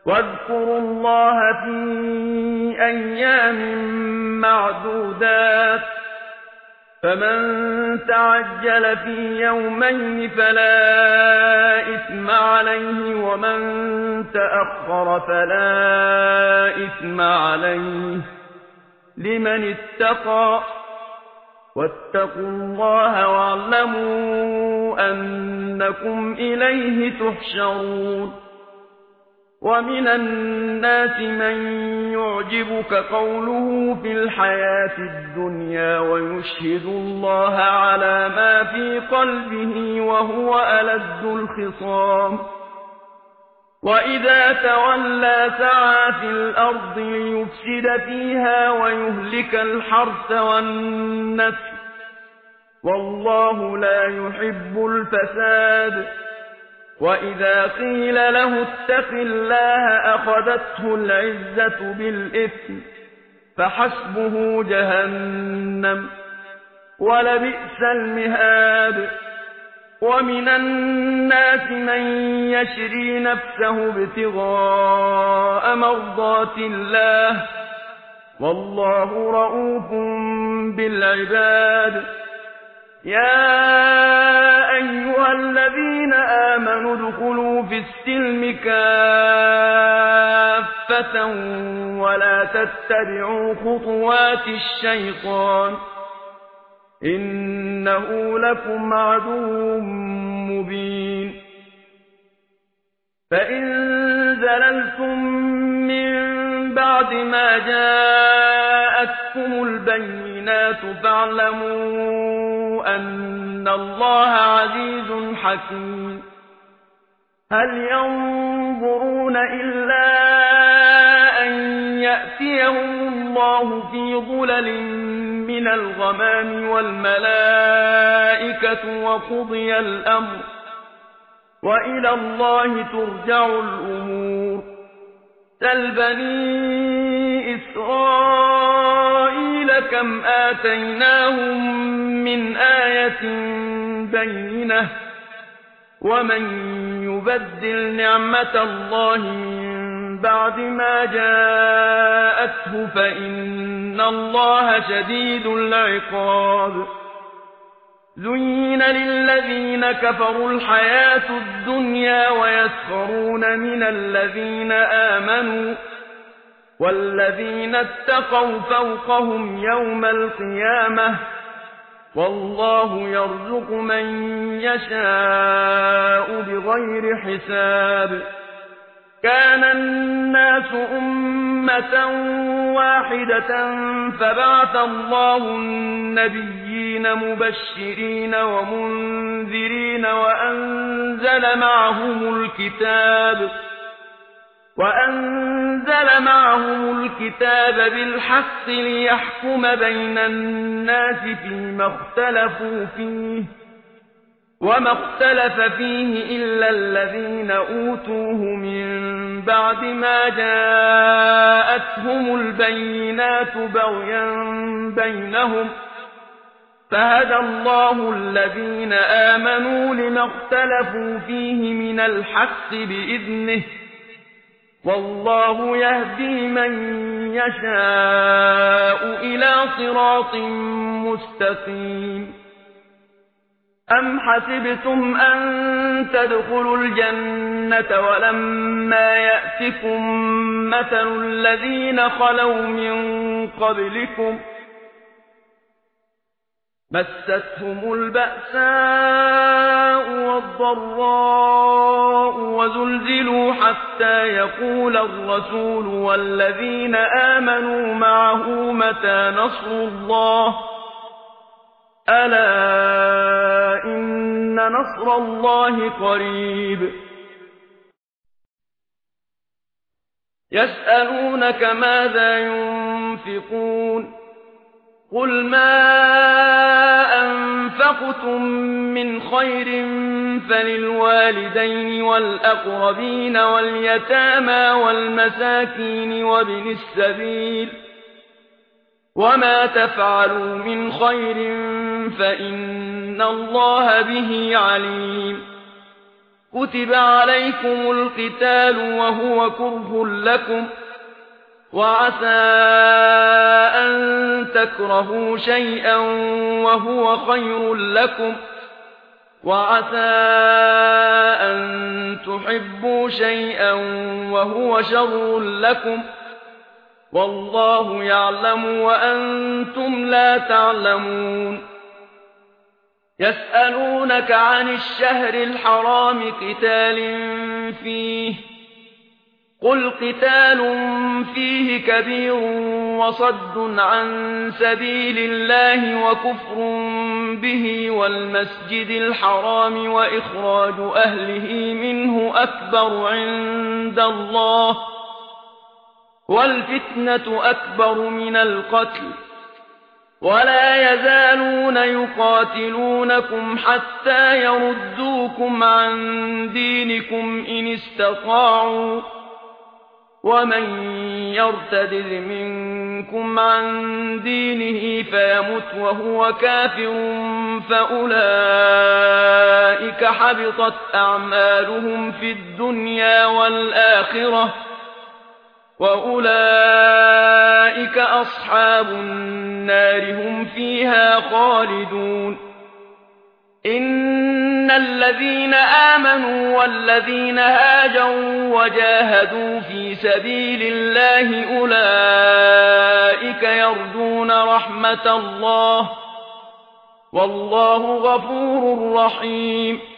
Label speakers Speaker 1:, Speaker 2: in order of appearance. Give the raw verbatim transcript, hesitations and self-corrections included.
Speaker 1: واذكروا الله في أيام معدودات فمن تعجل في يومين فلا إثم عليه ومن تأخر فلا إثم عليه لمن اتقى واتقوا الله واعلموا أنكم إليه تحشرون ومن الناس من يعجبك قوله في الحياة الدنيا ويشهد الله على ما في قلبه وهو ألد الخصام وإذا تولى سعى في الأرض ليفسد فيها ويهلك الحرث والنسل والله لا يحب الفساد وإذا قيل له اتق الله أخذته العزة بالإثم فحسبه جهنم ولبئس المهاد ومن الناس من يشري نفسه ابتغاء مرضات الله والله رؤوف بالعباد يا أيها الذين آمنوا ادخلوا في السلم كافة ولا تتبعوا خطوات الشيطان إنه لكم عدو مبين فإن زللتم من بعد ما جاءتكم البينات فاعلموا أن الله عزيز حكيم هل ينظرون إلا أن يأتيهم الله في ظلل من الغمام والملائكة وقضي الأمر وإلى الله ترجع الأمور سل بني إسرائيل كم آتيناهم من آية بينة ومن يبدل نعمة الله من بعد ما جاءته فإن الله شديد العقاب زين للذين كفروا الحياة الدنيا ويسخرون من الذين آمنوا والذين اتقوا فوقهم يوم القيامة والله يرزق من يشاء بغير حساب كان الناس أمة واحدة فبعث الله النبيين مبشرين ومنذرين وأنزل معهم الكتاب وأنزل معهم الكتاب بالحق ليحكم بين الناس فيما اختلفوا فيه وما اختلف فيه إلا الذين أوتوه من بعد ما جاءتهم البينات بغيا بينهم فهدى الله الذين آمنوا لما اختلفوا فيه من الحق بإذنه والله يهدي من يشاء إلى صراط مستقيم أم حسبتم أن تدخلوا الجنة ولما يأتكم مثل الذين خلوا من قبلكم مستهم البأساء والضراء وزلزلوا حتى يقول الرسول والذين آمنوا معه متى نصر الله ألا إن نصر الله قريب يسألونك ماذا ينفقون قل ما أنفقتم من خير فللوالدين والأقربين واليتامى والمساكين وابن السبيل وما تفعلوا من خير فإن الله به عليم كتب عليكم القتال وهو كره لكم وعسى أن تكرهوا شيئا وهو خير لكم وعسى أن تحبوا شيئا وهو شر لكم والله يعلم وأنتم لا تعلمون يسألونك عن الشهر الحرام قتال فيه قل قتال فيه كبير وصد عن سبيل الله وكفر به والمسجد الحرام وإخراج أهله منه أكبر عند الله والفتنة أكبر من القتل ولا يزالون يقاتلونكم حتى يردوكم عن دينكم إن استطاعوا ومن يرتد منكم عن دينه فيمت وهو كافر فأولئك حبطت أعمالهم في الدنيا والآخرة وأولئك أصحاب النار هم فيها خالدون إن الذين آمنوا والذين هاجروا وجاهدوا في سبيل الله أولئك يرجون رحمة الله والله غفور رحيم